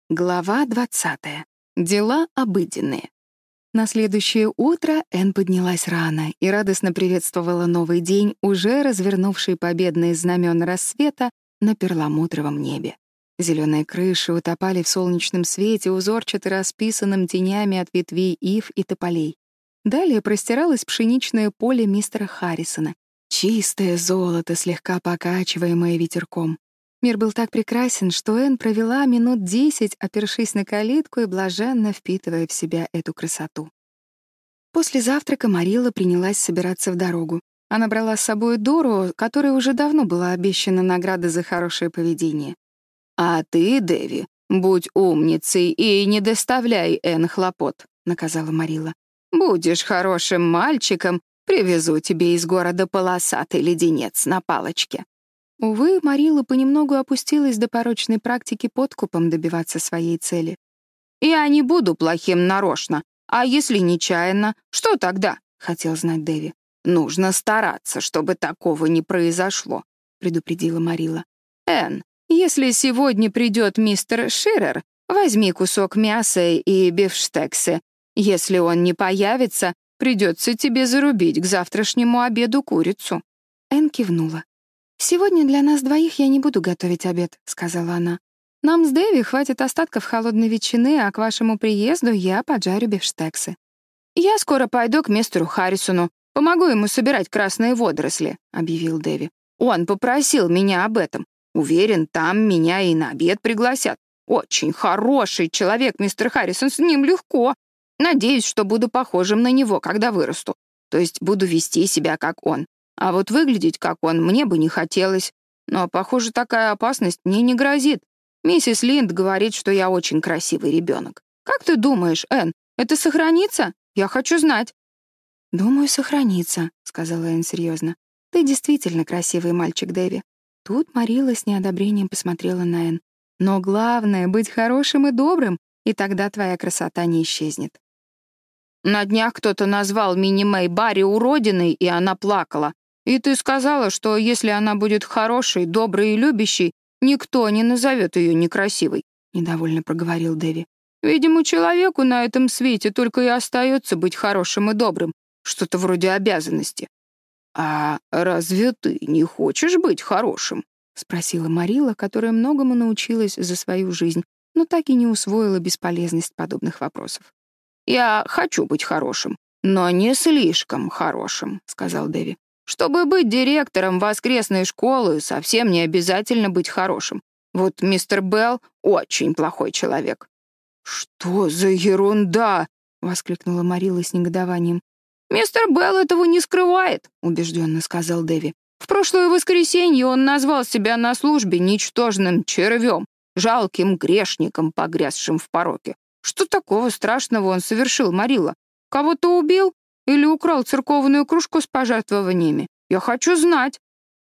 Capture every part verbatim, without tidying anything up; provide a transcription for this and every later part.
Глава двадцатая. Дела обыденные. На следующее утро Энн поднялась рано и радостно приветствовала новый день, уже развернувший победные знамена рассвета на перламутровом небе. Зеленые крыши утопали в солнечном свете, узорчато расписанным тенями от ветвей ив и тополей. Далее простиралось пшеничное поле мистера Харрисона, чистое золото, слегка покачиваемое ветерком. Мир был так прекрасен, что Энн провела минут десять, опершись на калитку и блаженно впитывая в себя эту красоту. После завтрака Марилла принялась собираться в дорогу. Она брала с собой Дору, которой уже давно была обещана награда за хорошее поведение. «А ты, Дэви, будь умницей и не доставляй Энн хлопот», — наказала Марилла. «Будешь хорошим мальчиком, привезу тебе из города полосатый леденец на палочке». Увы, Марилла понемногу опустилась до порочной практики подкупом добиваться своей цели. «Я не буду плохим нарочно, а если нечаянно, что тогда?» — хотел знать Дэви. «Нужно стараться, чтобы такого не произошло», — предупредила Марилла. «Энн, если сегодня придет мистер Ширер, возьми кусок мяса и бифштексы. Если он не появится, придется тебе зарубить к завтрашнему обеду курицу». Энн кивнула. «Сегодня для нас двоих я не буду готовить обед», — сказала она. «Нам с Дэви хватит остатков холодной ветчины, а к вашему приезду я поджарю бифштексы». «Я скоро пойду к мистеру Харрисону, помогу ему собирать красные водоросли», — объявил Дэви. «Он попросил меня об этом. Уверен, там меня и на обед пригласят. Очень хороший человек, мистер Харрисон, с ним легко. Надеюсь, что буду похожим на него, когда вырасту. То есть буду вести себя, как он. А вот выглядеть, как он, мне бы не хотелось. Но, похоже, такая опасность мне не грозит. Миссис Линд говорит, что я очень красивый ребенок. Как ты думаешь, Энн, это сохранится? Я хочу знать». «Думаю, сохранится», — сказала Энн серьезно. «Ты действительно красивый мальчик, Дэви». Тут Марилла с неодобрением посмотрела на Энн. «Но главное — быть хорошим и добрым, и тогда твоя красота не исчезнет». «На днях кто-то назвал Мини Мэй Барри уродиной, и она плакала. И ты сказала, что если она будет хорошей, доброй и любящей, никто не назовет ее некрасивой», — недовольно проговорил Дэви. «Видимо, человеку на этом свете только и остается быть хорошим и добрым, что-то вроде обязанности». «А разве ты не хочешь быть хорошим?» — спросила Марилла, которая многому научилась за свою жизнь, но так и не усвоила бесполезность подобных вопросов. «Я хочу быть хорошим, но не слишком хорошим», — сказал Дэви. «Чтобы быть директором воскресной школы, совсем не обязательно быть хорошим. Вот мистер Белл очень плохой человек». «Что за ерунда?» — воскликнула Марилла с негодованием. «Мистер Белл этого не скрывает», — убежденно сказал Дэви. «В прошлое воскресенье он назвал себя на службе ничтожным червем, жалким грешником, погрязшим в пороке. Что такого страшного он совершил, Марилла? Кого-то убил? Или украл церковную кружку с пожертвованиями? Я хочу знать».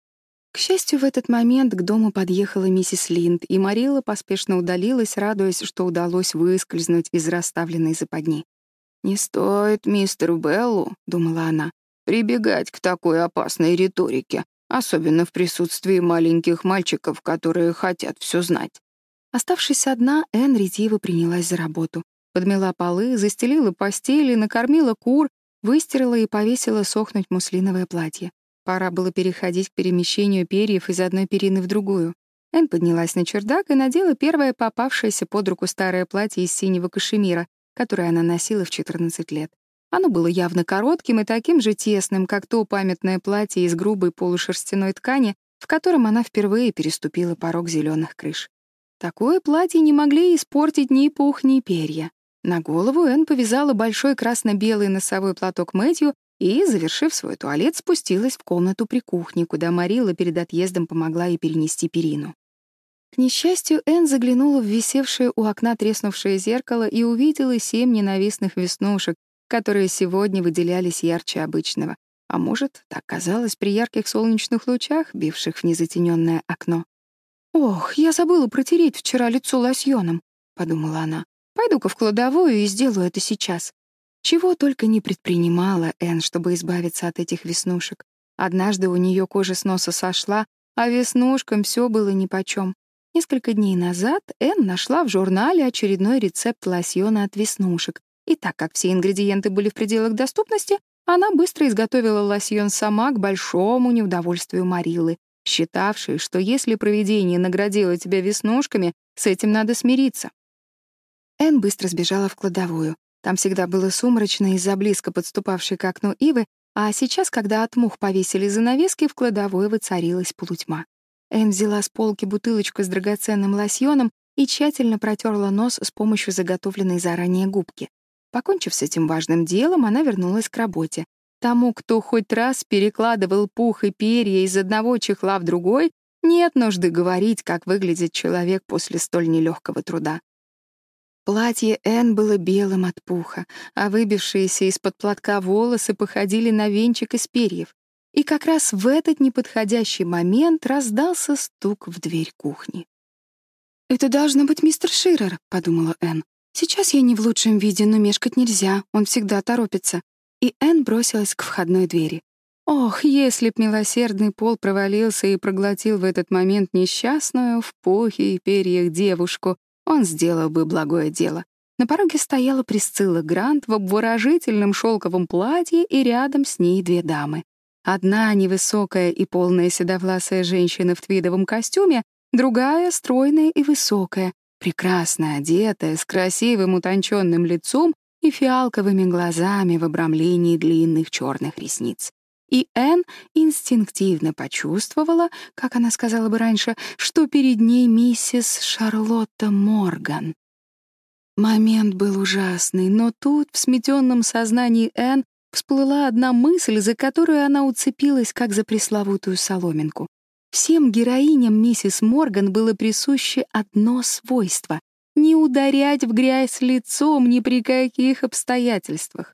К счастью, в этот момент к дому подъехала миссис Линд, и Марилла поспешно удалилась, радуясь, что удалось выскользнуть из расставленной западни. «Не стоит мистеру Беллу, — думала она, — прибегать к такой опасной риторике, особенно в присутствии маленьких мальчиков, которые хотят все знать». Оставшись одна, Энн ретиво принялась за работу. Подмела полы, застелила постели, накормила кур, выстирала и повесила сохнуть муслиновое платье. Пора было переходить к перемещению перьев из одной перины в другую. Энн поднялась на чердак и надела первое попавшееся под руку старое платье из синего кашемира, которое она носила в четырнадцать лет. Оно было явно коротким и таким же тесным, как то памятное платье из грубой полушерстяной ткани, в котором она впервые переступила порог зеленых крыш. Такое платье не могли испортить ни пух, ни перья. На голову Энн повязала большой красно-белый носовой платок Мэтью и, завершив свой туалет, спустилась в комнату при кухне, куда Марилла перед отъездом помогла ей перенести перину. К несчастью, Энн заглянула в висевшее у окна треснувшее зеркало и увидела семь ненавистных веснушек, которые сегодня выделялись ярче обычного. А может, так казалось при ярких солнечных лучах, бивших в незатенённое окно. «Ох, я забыла протереть вчера лицо лосьоном», — подумала она. «Пойду-ка в кладовую и сделаю это сейчас». Чего только не предпринимала Энн, чтобы избавиться от этих веснушек. Однажды у нее кожа с носа сошла, а веснушкам все было нипочем. Несколько дней назад Энн нашла в журнале очередной рецепт лосьона от веснушек, и так как все ингредиенты были в пределах доступности, она быстро изготовила лосьон сама к большому неудовольствию Мариллы, считавшей, что если провидение наградило тебя веснушками, с этим надо смириться. Энн быстро сбежала в кладовую. Там всегда было сумрачно из-за близко подступавшей к окну ивы, а сейчас, когда от мух повесили занавески, в кладовой воцарилась полутьма. Энн взяла с полки бутылочку с драгоценным лосьоном и тщательно протерла нос с помощью заготовленной заранее губки. Покончив с этим важным делом, она вернулась к работе. Тому, кто хоть раз перекладывал пух и перья из одного чехла в другой, нет нужды говорить, как выглядит человек после столь нелегкого труда. Платье Энн было белым от пуха, а выбившиеся из-под платка волосы походили на венчик из перьев. И как раз в этот неподходящий момент раздался стук в дверь кухни. «Это должно быть мистер Ширер», — подумала Энн. «Сейчас я не в лучшем виде, но мешкать нельзя, он всегда торопится». И Энн бросилась к входной двери. Ох, если б милосердный пол провалился и проглотил в этот момент несчастную в пухе и перьях девушку, он сделал бы благое дело. На пороге стояла Присцилла Грант в обворожительном шелковом платье, и рядом с ней две дамы. Одна невысокая и полная седовласая женщина в твидовом костюме, другая стройная и высокая, прекрасно одетая, с красивым утонченным лицом и фиалковыми глазами в обрамлении длинных черных ресниц. И Энн инстинктивно почувствовала, как она сказала бы раньше, что перед ней миссис Шарлотта Морган. Момент был ужасный, но тут в сметенном сознании Энн всплыла одна мысль, за которую она уцепилась, как за пресловутую соломинку. Всем героиням миссис Морган было присуще одно свойство — не ударять в грязь лицом ни при каких обстоятельствах.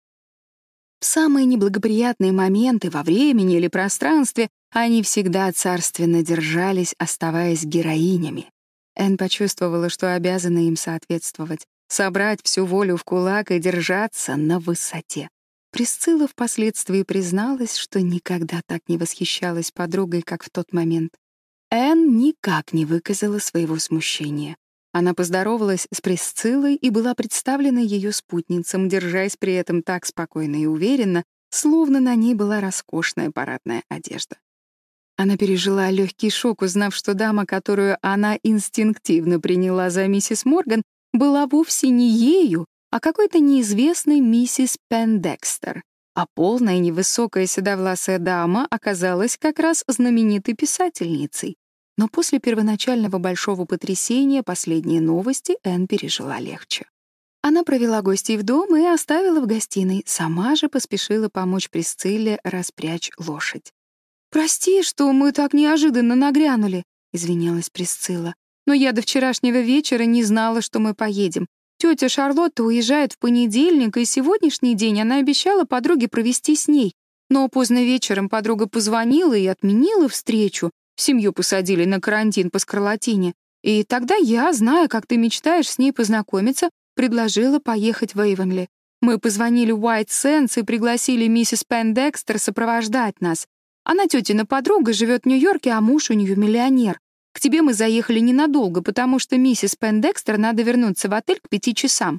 В самые неблагоприятные моменты во времени или пространстве они всегда царственно держались, оставаясь героинями. Энн почувствовала, что обязана им соответствовать, собрать всю волю в кулак и держаться на высоте. Присцилла впоследствии призналась, что никогда так не восхищалась подругой, как в тот момент. Энн никак не выказала своего смущения. Она поздоровалась с Присциллой и была представлена ее спутницам, держась при этом так спокойно и уверенно, словно на ней была роскошная парадная одежда. Она пережила легкий шок, узнав, что дама, которую она инстинктивно приняла за миссис Морган, была вовсе не ею, а какой-то неизвестной миссис Пендекстер, а полная невысокая седовласая дама оказалась как раз знаменитой писательницей. Но после первоначального большого потрясения последние новости Энн пережила легче. Она провела гостей в дом и оставила в гостиной, сама же поспешила помочь Присцилле распрячь лошадь. «Прости, что мы так неожиданно нагрянули», — извинялась Присцилла. «Но я до вчерашнего вечера не знала, что мы поедем. Тетя Шарлотта уезжает в понедельник, и сегодняшний день она обещала подруге провести с ней. Но поздно вечером подруга позвонила и отменила встречу. Семью посадили на карантин по скарлатине. И тогда я, зная, как ты мечтаешь с ней познакомиться, предложила поехать в Эйвонли. Мы позвонили в Уайт Сэнс и пригласили миссис Пендекстер сопровождать нас. Она тетина подруга, живет в Нью-Йорке, а муж у нее миллионер. К тебе мы заехали ненадолго, потому что миссис Пендекстер надо вернуться в отель к пяти часам».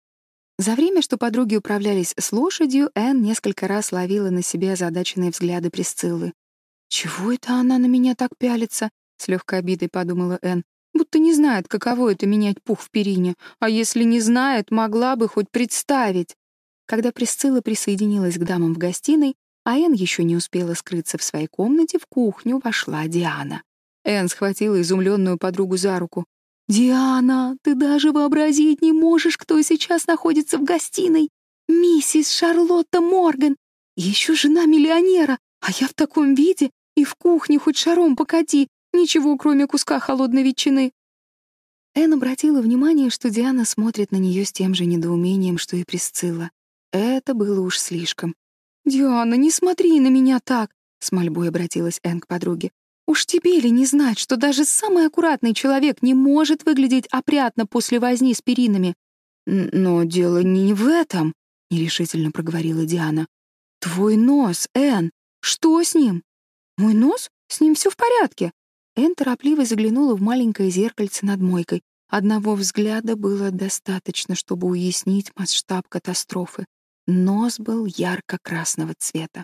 За время, что подруги управлялись с лошадью, Энн несколько раз ловила на себе озадаченные взгляды Присциллы. «Чего это она на меня так пялится?» — с легкой обидой подумала Энн. «Будто не знает, каково это менять пух в перине. А если не знает, могла бы хоть представить». Когда Присцилла присоединилась к дамам в гостиной, а Энн еще не успела скрыться в своей комнате, в кухню вошла Диана. Энн схватила изумленную подругу за руку. «Диана, ты даже вообразить не можешь, кто сейчас находится в гостиной. Миссис Шарлотта Морган, еще жена миллионера, а я в таком виде и в кухне хоть шаром покати, ничего, кроме куска холодной ветчины». Энн обратила внимание, что Диана смотрит на нее с тем же недоумением, что и Присцилла. Это было уж слишком. «Диана, не смотри на меня так!» — с мольбой обратилась Энн к подруге. «Уж тебе ли не знать, что даже самый аккуратный человек не может выглядеть опрятно после возни с перинами?» «Но дело не в этом», — нерешительно проговорила Диана. «Твой нос, Энн, что с ним?» «Мой нос? С ним все в порядке». Энн торопливо заглянула в маленькое зеркальце над мойкой. Одного взгляда было достаточно, чтобы уяснить масштаб катастрофы. Нос был ярко-красного цвета.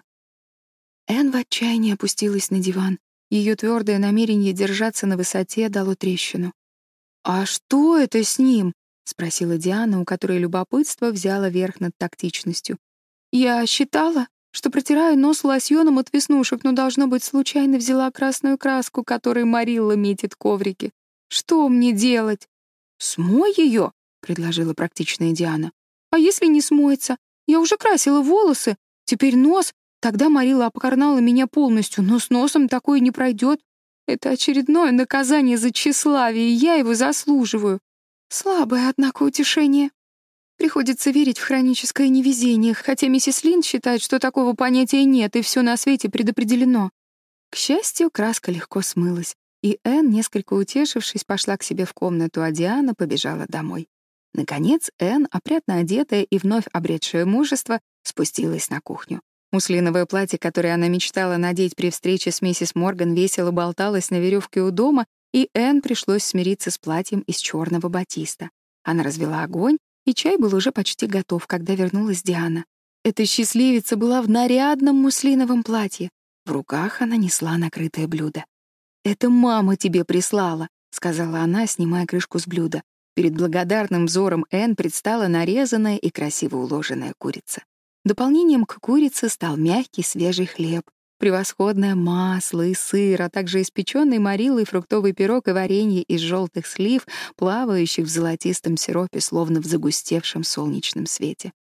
Энн в отчаянии опустилась на диван. Ее твердое намерение держаться на высоте дало трещину. «А что это с ним?» — спросила Диана, у которой любопытство взяло верх над тактичностью. «Я считала, что протираю нос лосьоном от веснушек, но, должно быть, случайно взяла красную краску, которой Марилла метит коврики. Что мне делать?» «Смой ее», — предложила практичная Диана. «А если не смоется? Я уже красила волосы. Теперь нос. Тогда Марилла обкарнала меня полностью, но с носом такое не пройдет. Это очередное наказание за тщеславие, и я его заслуживаю. Слабое, однако, утешение. Приходится верить в хроническое невезение, хотя миссис Линд считает, что такого понятия нет, и все на свете предопределено». К счастью, краска легко смылась, и Энн, несколько утешившись, пошла к себе в комнату, а Диана побежала домой. Наконец, Энн, опрятно одетая и вновь обретшая мужество, спустилась на кухню. Муслиновое платье, которое она мечтала надеть при встрече с миссис Морган, весело болталось на веревке у дома, и Энн пришлось смириться с платьем из черного батиста. Она развела огонь, и чай был уже почти готов, когда вернулась Диана. Эта счастливица была в нарядном муслиновом платье. В руках она несла накрытое блюдо. «Это мама тебе прислала», — сказала она, снимая крышку с блюда. Перед благодарным взором Энн предстала нарезанная и красиво уложенная курица. Дополнением к курице стал мягкий свежий хлеб, превосходное масло и сыр, а также испеченный Мариллой фруктовый пирог и варенье из желтых слив, плавающих в золотистом сиропе, словно в загустевшем солнечном свете.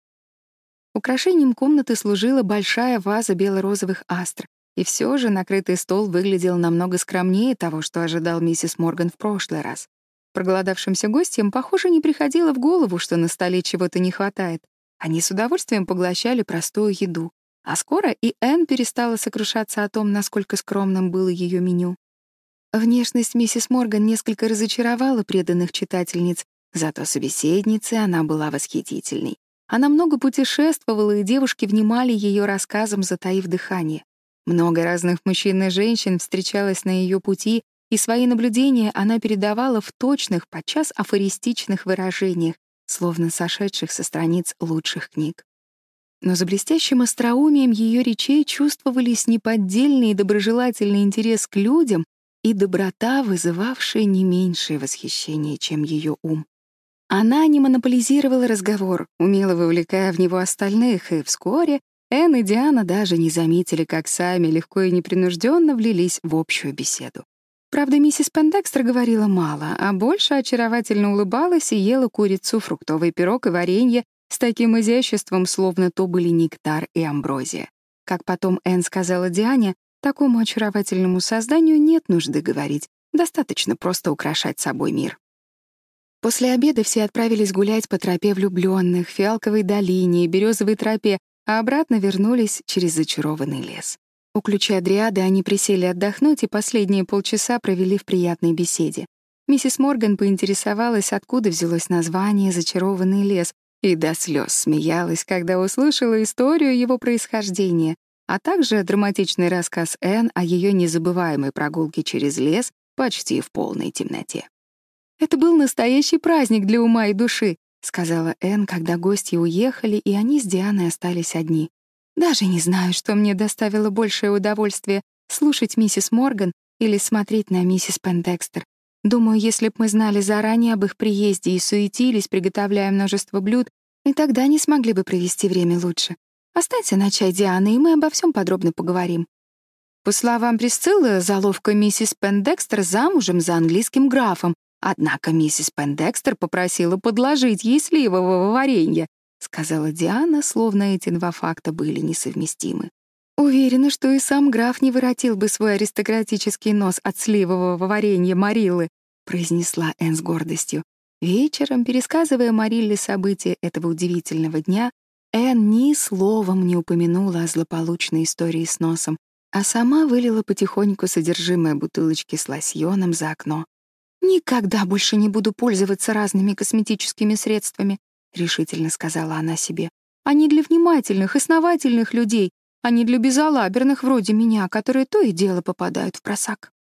Украшением комнаты служила большая ваза бело-розовых астр, и все же накрытый стол выглядел намного скромнее того, что ожидал миссис Морган в прошлый раз. Проголодавшимся гостям, похоже, не приходило в голову, что на столе чего-то не хватает. Они с удовольствием поглощали простую еду. А скоро и Энн перестала сокрушаться о том, насколько скромным было ее меню. Внешность миссис Морган несколько разочаровала преданных читательниц, зато собеседницей она была восхитительной. Она много путешествовала, и девушки внимали ее рассказам, затаив дыхание. Много разных мужчин и женщин встречалось на ее пути, и свои наблюдения она передавала в точных, подчас афористичных выражениях, словно сошедших со страниц лучших книг. Но за блестящим остроумием ее речей чувствовались неподдельный и доброжелательный интерес к людям и доброта, вызывавшая не меньшее восхищение, чем ее ум. Она не монополизировала разговор, умело вовлекая в него остальных, и вскоре Энн и Диана даже не заметили, как сами легко и непринужденно влились в общую беседу. Правда, миссис Пендекстер говорила мало, а больше очаровательно улыбалась и ела курицу, фруктовый пирог и варенье с таким изяществом, словно то были нектар и амброзия. Как потом Энн сказала Диане, такому очаровательному созданию нет нужды говорить, достаточно просто украшать собой мир. После обеда все отправились гулять по тропе влюбленных, Фиалковой долине и Березовой тропе, а обратно вернулись через зачарованный лес. У ключа Дриады они присели отдохнуть и последние полчаса провели в приятной беседе. Миссис Морган поинтересовалась, откуда взялось название «Зачарованный лес», и до слез смеялась, когда услышала историю его происхождения, а также драматичный рассказ Энн о ее незабываемой прогулке через лес почти в полной темноте. «Это был настоящий праздник для ума и души», — сказала Энн, когда гости уехали, и они с Дианой остались одни. «Даже не знаю, что мне доставило большее удовольствие — слушать миссис Морган или смотреть на миссис Пендекстер. Думаю, если б мы знали заранее об их приезде и суетились, приготовляя множество блюд, и тогда не смогли бы провести время лучше. Останься на чай, Диана, и мы обо всем подробно поговорим». По словам Присциллы, заловка миссис Пендекстер замужем за английским графом, однако миссис Пендекстер попросила подложить ей сливового варенья, сказала Диана, словно эти два факта были несовместимы. Уверена, что и сам граф не воротил бы свой аристократический нос от сливового варенья Мариллы, произнесла Энн с гордостью. Вечером, пересказывая Марилле события этого удивительного дня, Энн ни словом не упомянула о злополучной истории с носом, а сама вылила потихоньку содержимое бутылочки с лосьоном за окно. «Никогда больше не буду пользоваться разными косметическими средствами», — решительно сказала она себе. «Они для внимательных, основательных людей, а не для безалаберных вроде меня, которые то и дело попадают в просак».